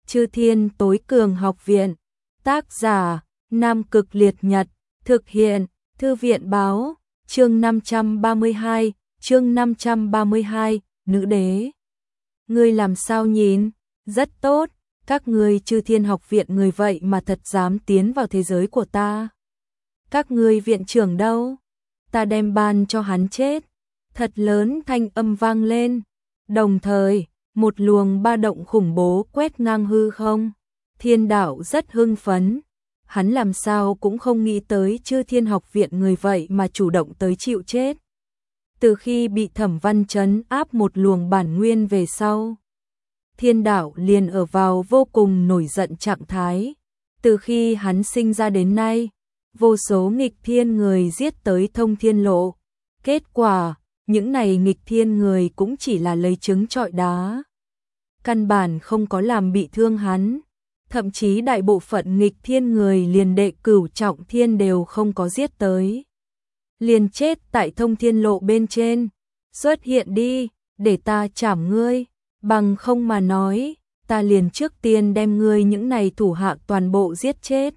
Chư Thiên Tối Cường Học Viện. Tác giả: Nam Cực Liệt Nhật. Thực hiện: Thư viện báo. Chương 532, Nữ Đế. Ngươi làm sao nhìn? Rất tốt, các ngươi Chư Thiên Học Viện người vậy mà thật dám tiến vào thế giới của ta. Các ngươi viện trưởng đâu? Ta đem ban cho hắn chết. Thật lớn thanh âm vang lên. Đồng thời, một luồng ba động khủng bố quét ngang hư không. Thiên Đạo rất hưng phấn. Hắn làm sao cũng không nghĩ tới Chư Thiên Học Viện người vậy mà chủ động tới chịu chết. Từ khi bị Thẩm Văn trấn áp một luồng bản nguyên về sau, Thiên Đạo liền ở vào vô cùng nổi giận trạng thái. Từ khi hắn sinh ra đến nay, vô số nghịch thiên người giết tới thông thiên lộ. Kết quả, những này nghịch thiên người cũng chỉ là lấy trứng trọi đá. Căn bản không có làm bị thương hắn. Thậm chí đại bộ phận nghịch thiên người liền đệ cửu trọng thiên đều không có giết tới. Liền chết tại thông thiên lộ bên trên. Xuất hiện đi, để ta trảm ngươi. Bằng không mà nói, ta liền trước tiên đem ngươi những này thủ hạ toàn bộ giết chết.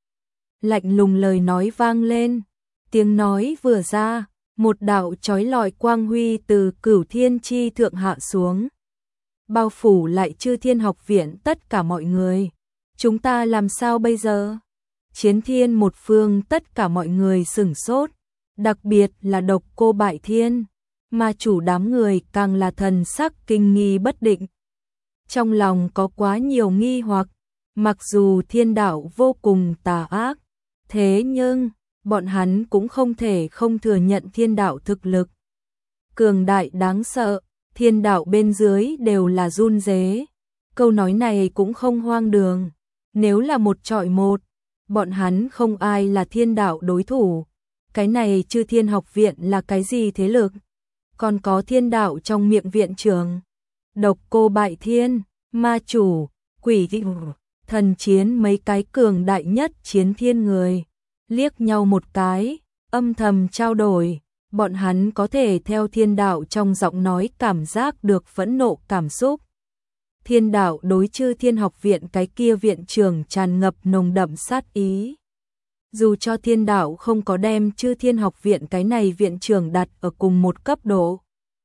Lạnh lùng lời nói vang lên. Tiếng nói vừa ra, một đạo chói lọi quang huy từ cửu thiên chi thượng hạ xuống. Bao phủ lại Chư Thiên Học Viện tất cả mọi người. Chúng ta làm sao bây giờ? Chiến thiên một phương tất cả mọi người sửng sốt. Đặc biệt là Độc Cô Bại Thiên. Mà chủ đám người càng là thần sắc kinh nghi bất định. Trong lòng có quá nhiều nghi hoặc. Mặc dù Thiên Đạo vô cùng tà ác, thế nhưng bọn hắn cũng không thể không thừa nhận Thiên Đạo thực lực cường đại đáng sợ. Thiên Đạo bên dưới đều là run rế. Câu nói này cũng không hoang đường. Nếu là một chọi một, bọn hắn không ai là Thiên Đạo đối thủ. Cái này Chư Thiên Học Viện là cái gì thế lực? Còn có Thiên Đạo trong miệng viện trưởng. Độc Cô Bại Thiên, Ma Chủ, Quỷ Dị, Thần Chiến mấy cái cường đại nhất chiến thiên người. Liếc nhau một cái, âm thầm trao đổi. Bọn hắn có thể theo Thiên Đạo trong giọng nói cảm giác được phẫn nộ cảm xúc. Thiên Đạo đối Chư Thiên Học Viện cái kia viện trưởng tràn ngập nồng đậm sát ý. Dù cho Thiên Đạo không có đem Chư Thiên Học Viện cái này viện trưởng đặt ở cùng một cấp độ,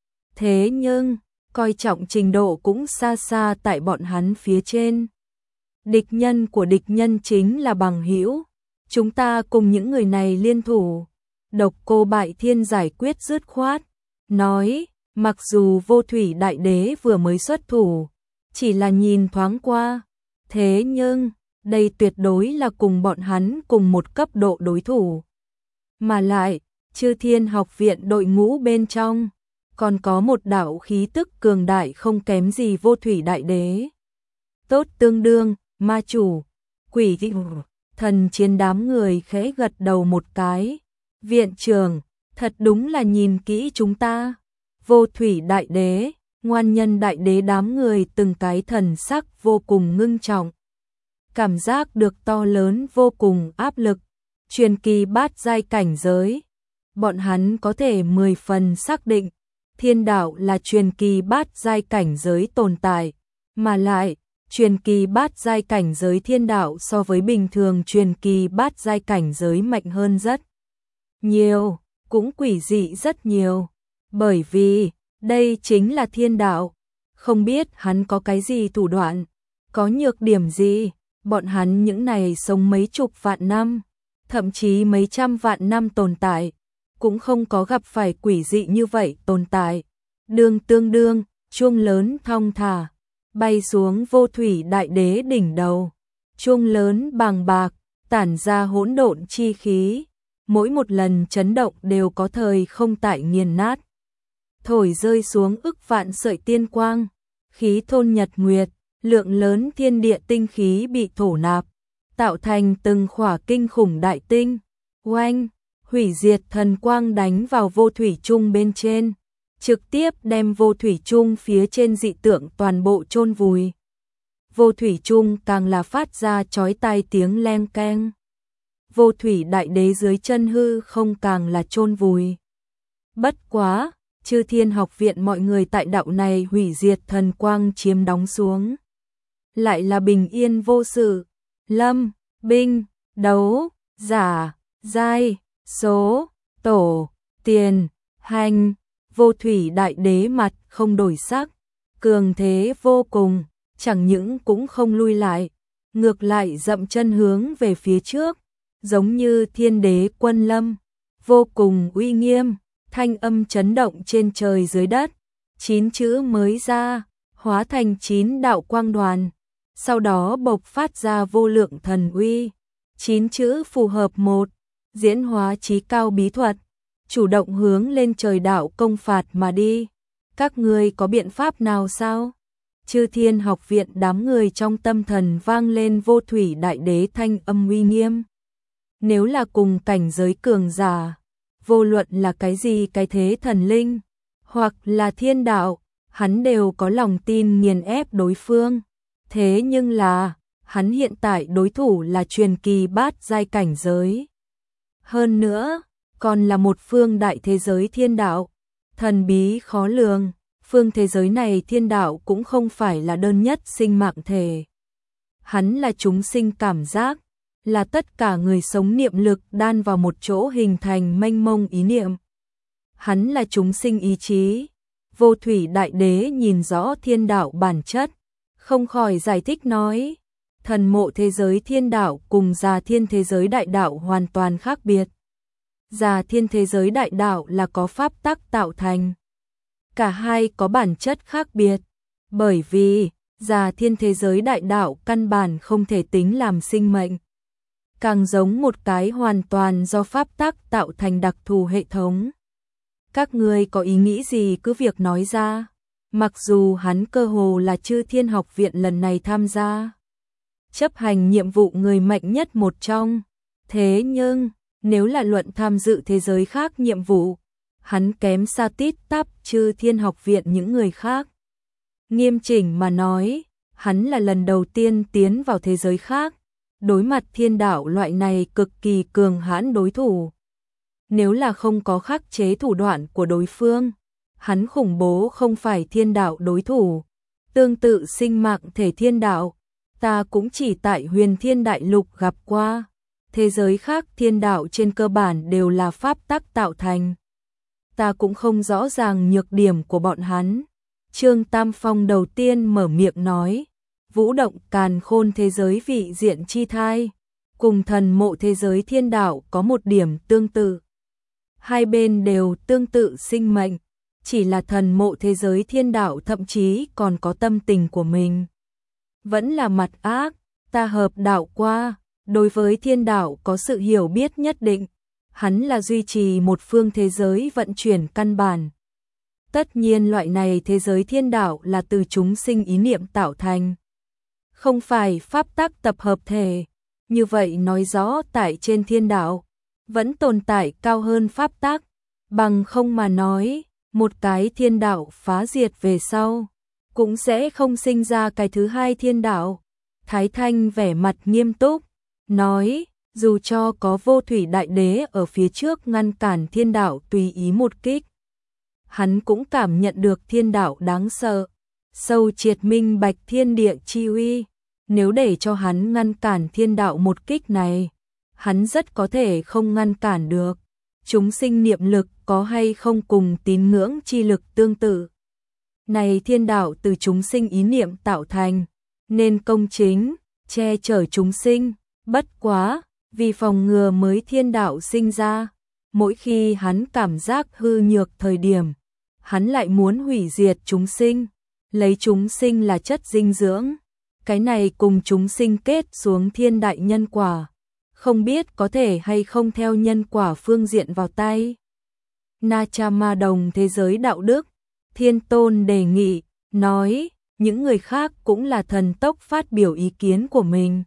thế nhưng coi trọng trình độ cũng xa xa tại bọn hắn phía trên. Địch nhân của địch nhân chính là bằng hữu. Chúng ta cùng những người này liên thủ. Độc Cô Bại Thiên giải quyết dứt khoát, nói, mặc dù Vô Thủy Đại Đế vừa mới xuất thủ, chỉ là nhìn thoáng qua, thế nhưng đây tuyệt đối là cùng bọn hắn cùng một cấp độ đối thủ. Mà lại, Chư Thiên Học Viện đội ngũ bên trong, còn có một đạo khí tức cường đại không kém gì Vô Thủy Đại Đế. Tốt tương đương, Ma Chủ, Quỷ Dị, Thần Chiến đám người khẽ gật đầu một cái. Viện trưởng, thật đúng là nhìn kỹ chúng ta. Vô Thủy Đại Đế, Ngoan Nhân Đại Đế đám người từng cái thần sắc vô cùng ngưng trọng. Cảm giác được to lớn vô cùng áp lực. Truyền kỳ bát giai cảnh giới. Bọn hắn có thể 10 phần xác định. Thiên Đạo là truyền kỳ bát giai cảnh giới tồn tại. Mà lại, truyền kỳ bát giai cảnh giới Thiên Đạo so với bình thường truyền kỳ bát giai cảnh giới mạnh hơn rất nhiều, cũng quỷ dị rất nhiều. Bởi vì, đây chính là Thiên Đạo. Không biết hắn có cái gì thủ đoạn, có nhược điểm gì. Bọn hắn những này sống mấy chục vạn năm, thậm chí mấy trăm vạn năm tồn tại, cũng không có gặp phải quỷ dị như vậy tồn tại. Tương đương, chuông lớn thong thả, bay xuống Vô Thủy Đại Đế đỉnh đầu. Chuông lớn bàng bạc, tản ra hỗn độn chi khí. Mỗi một lần chấn động đều có thời không tại nghiền nát. Thổi rơi xuống ức vạn sợi tiên quang, khí thôn nhật nguyệt, lượng lớn thiên địa tinh khí bị thổ nạp, tạo thành từng khỏa kinh khủng đại tinh. Oanh, hủy diệt thần quang đánh vào Vô Thủy Chung bên trên, trực tiếp đem Vô Thủy Chung phía trên dị tượng toàn bộ chôn vùi. Vô Thủy Chung càng là phát ra chói tai tiếng leng keng. Vô Thủy Đại Đế dưới chân hư không càng là chôn vùi. Bất quá, Chư Thiên Học Viện mọi người tại đạo này hủy diệt thần quang chiếm đóng xuống. lại là bình yên vô sự. Lâm, binh, đấu, giả, giai, số, tổ, tiền, hành. Vô thủy đại đế mặt không đổi sắc, cường thế vô cùng, chẳng những cũng không lui lại, ngược lại dậm chân hướng về phía trước, giống như thiên đế quân lâm, vô cùng uy nghiêm, thanh âm chấn động trên trời dưới đất. 9 chữ mới ra, hóa thành 9 đạo quang đoàn, sau đó bộc phát ra vô lượng thần uy. 9 chữ phù hợp một, diễn hóa chí cao bí thuật, chủ động hướng lên trời đạo công phạt mà đi. Các ngươi có biện pháp nào sao? Chư Thiên Học Viện đám người trong tâm thần vang lên vô thủy đại đế thanh âm uy nghiêm. Nếu là cùng cảnh giới cường giả, vô luận là cái gì cái thế thần linh, hoặc là thiên đạo, hắn đều có lòng tin nghiền ép đối phương. Thế nhưng là, hắn hiện tại đối thủ là truyền kỳ bát giai cảnh giới. Hơn nữa, còn là một phương đại thế giới thiên đạo, thần bí khó lường. Phương thế giới này thiên đạo cũng không phải là đơn nhất sinh mạng thể. Hắn là chúng sinh cảm giác, là tất cả người sống niệm lực đan vào một chỗ hình thành mênh mông ý niệm. Hắn là chúng sinh ý chí. Vô thủy đại đế nhìn rõ thiên đạo bản chất, không khỏi giải thích nói, thần mộ thế giới thiên đạo cùng già thiên thế giới đại đạo hoàn toàn khác biệt. Già thiên thế giới đại đạo là có pháp tắc tạo thành. Cả hai có bản chất khác biệt, bởi vì già thiên thế giới đại đạo căn bản không thể tính làm sinh mệnh, càng giống một cái hoàn toàn do pháp tắc tạo thành đặc thù hệ thống. Các ngươi có ý nghĩ gì cứ việc nói ra. Mặc dù hắn cơ hồ là Chư Thiên Học Viện lần này tham gia chấp hành nhiệm vụ người mạnh nhất một trong, thế nhưng nếu là luận tham dự thế giới khác nhiệm vụ, hắn kém xa tít tắp Chư Thiên Học Viện những người khác. Nghiêm chỉnh mà nói, hắn là lần đầu tiên tiến vào thế giới khác, đối mặt thiên đạo loại này cực kỳ cường hãn đối thủ. Nếu là không có khắc chế thủ đoạn của đối phương, hắn khủng bố không phải thiên đạo đối thủ. Tương tự sinh mạng thể thiên đạo, ta cũng chỉ tại Huyền Thiên Đại Lục gặp qua. Thế giới khác thiên đạo trên cơ bản đều là pháp tắc tạo thành. Ta cũng không rõ ràng nhược điểm của bọn hắn. Trương Tam Phong đầu tiên mở miệng nói, vũ động càn khôn thế giới vị diện chi thai, cùng thần mộ thế giới thiên đạo có một điểm tương tự. Hai bên đều tương tự sinh mệnh, chỉ là thần mộ thế giới thiên đạo thậm chí còn có tâm tình của mình. Vẫn là mặt ác, ta hợp đạo qua, đối với thiên đạo có sự hiểu biết nhất định. Hắn là duy trì một phương thế giới vận chuyển căn bản. Tất nhiên loại này thế giới thiên đạo là từ chúng sinh ý niệm tạo thành, không phải pháp tắc tập hợp thể. Như vậy nói rõ tại trên thiên đạo vẫn tồn tại cao hơn pháp tắc, bằng không mà nói, một cái thiên đạo phá diệt về sau, cũng sẽ không sinh ra cái thứ hai thiên đạo. Thái Thanh vẻ mặt nghiêm túc, nói, dù cho có vô thủy đại đế ở phía trước ngăn cản thiên đạo tùy ý một kích, hắn cũng cảm nhận được thiên đạo đáng sợ, sâu triệt minh bạch thiên địa chi uy. Nếu để cho hắn ngăn cản thiên đạo một kích này, hắn rất có thể không ngăn cản được. Chúng sinh niệm lực có hay không cùng tín ngưỡng chi lực tương tự. Này thiên đạo từ chúng sinh ý niệm tạo thành, nên công chính, che chở chúng sinh. Bất quá, vì phòng ngừa mới thiên đạo sinh ra, mỗi khi hắn cảm giác hư nhược thời điểm, hắn lại muốn hủy diệt chúng sinh, lấy chúng sinh là chất dinh dưỡng. Cái này cùng chúng sinh kết xuống thiên đại nhân quả, không biết có thể hay không theo nhân quả phương diện vào tay. Na Cha Ma Đồng thế giới đạo đức, Thiên Tôn đề nghị, nói, những người khác cũng là thần tốc phát biểu ý kiến của mình.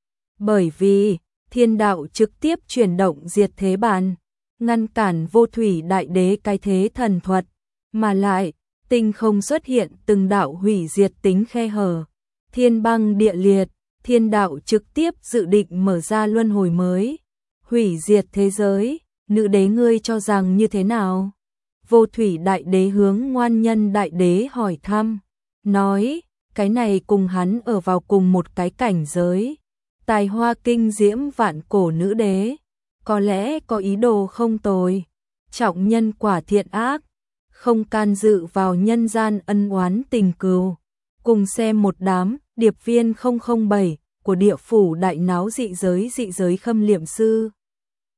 Bởi vì, thiên đạo trực tiếp chuyển động diệt thế bàn, ngăn cản vô thủy đại đế cái thế thần thuật, mà lại, tinh không xuất hiện từng đạo hủy diệt tính khe hở. Thiên băng địa liệt, thiên đạo trực tiếp dự định mở ra luân hồi mới, hủy diệt thế giới. Nữ đế ngươi cho rằng như thế nào? Vô thủy đại đế hướng Ngoan Nhân đại đế hỏi thăm, nói, cái này cùng hắn ở vào cùng một cái cảnh giới. Tài hoa kinh diễm vạn cổ nữ đế, có lẽ có ý đồ không tồi, trọng nhân quả thiện ác, không can dự vào nhân gian ân oán tình cừu. Cùng xem một đám điệp viên 007 của địa phủ đại náo dị giới khâm liệm sư.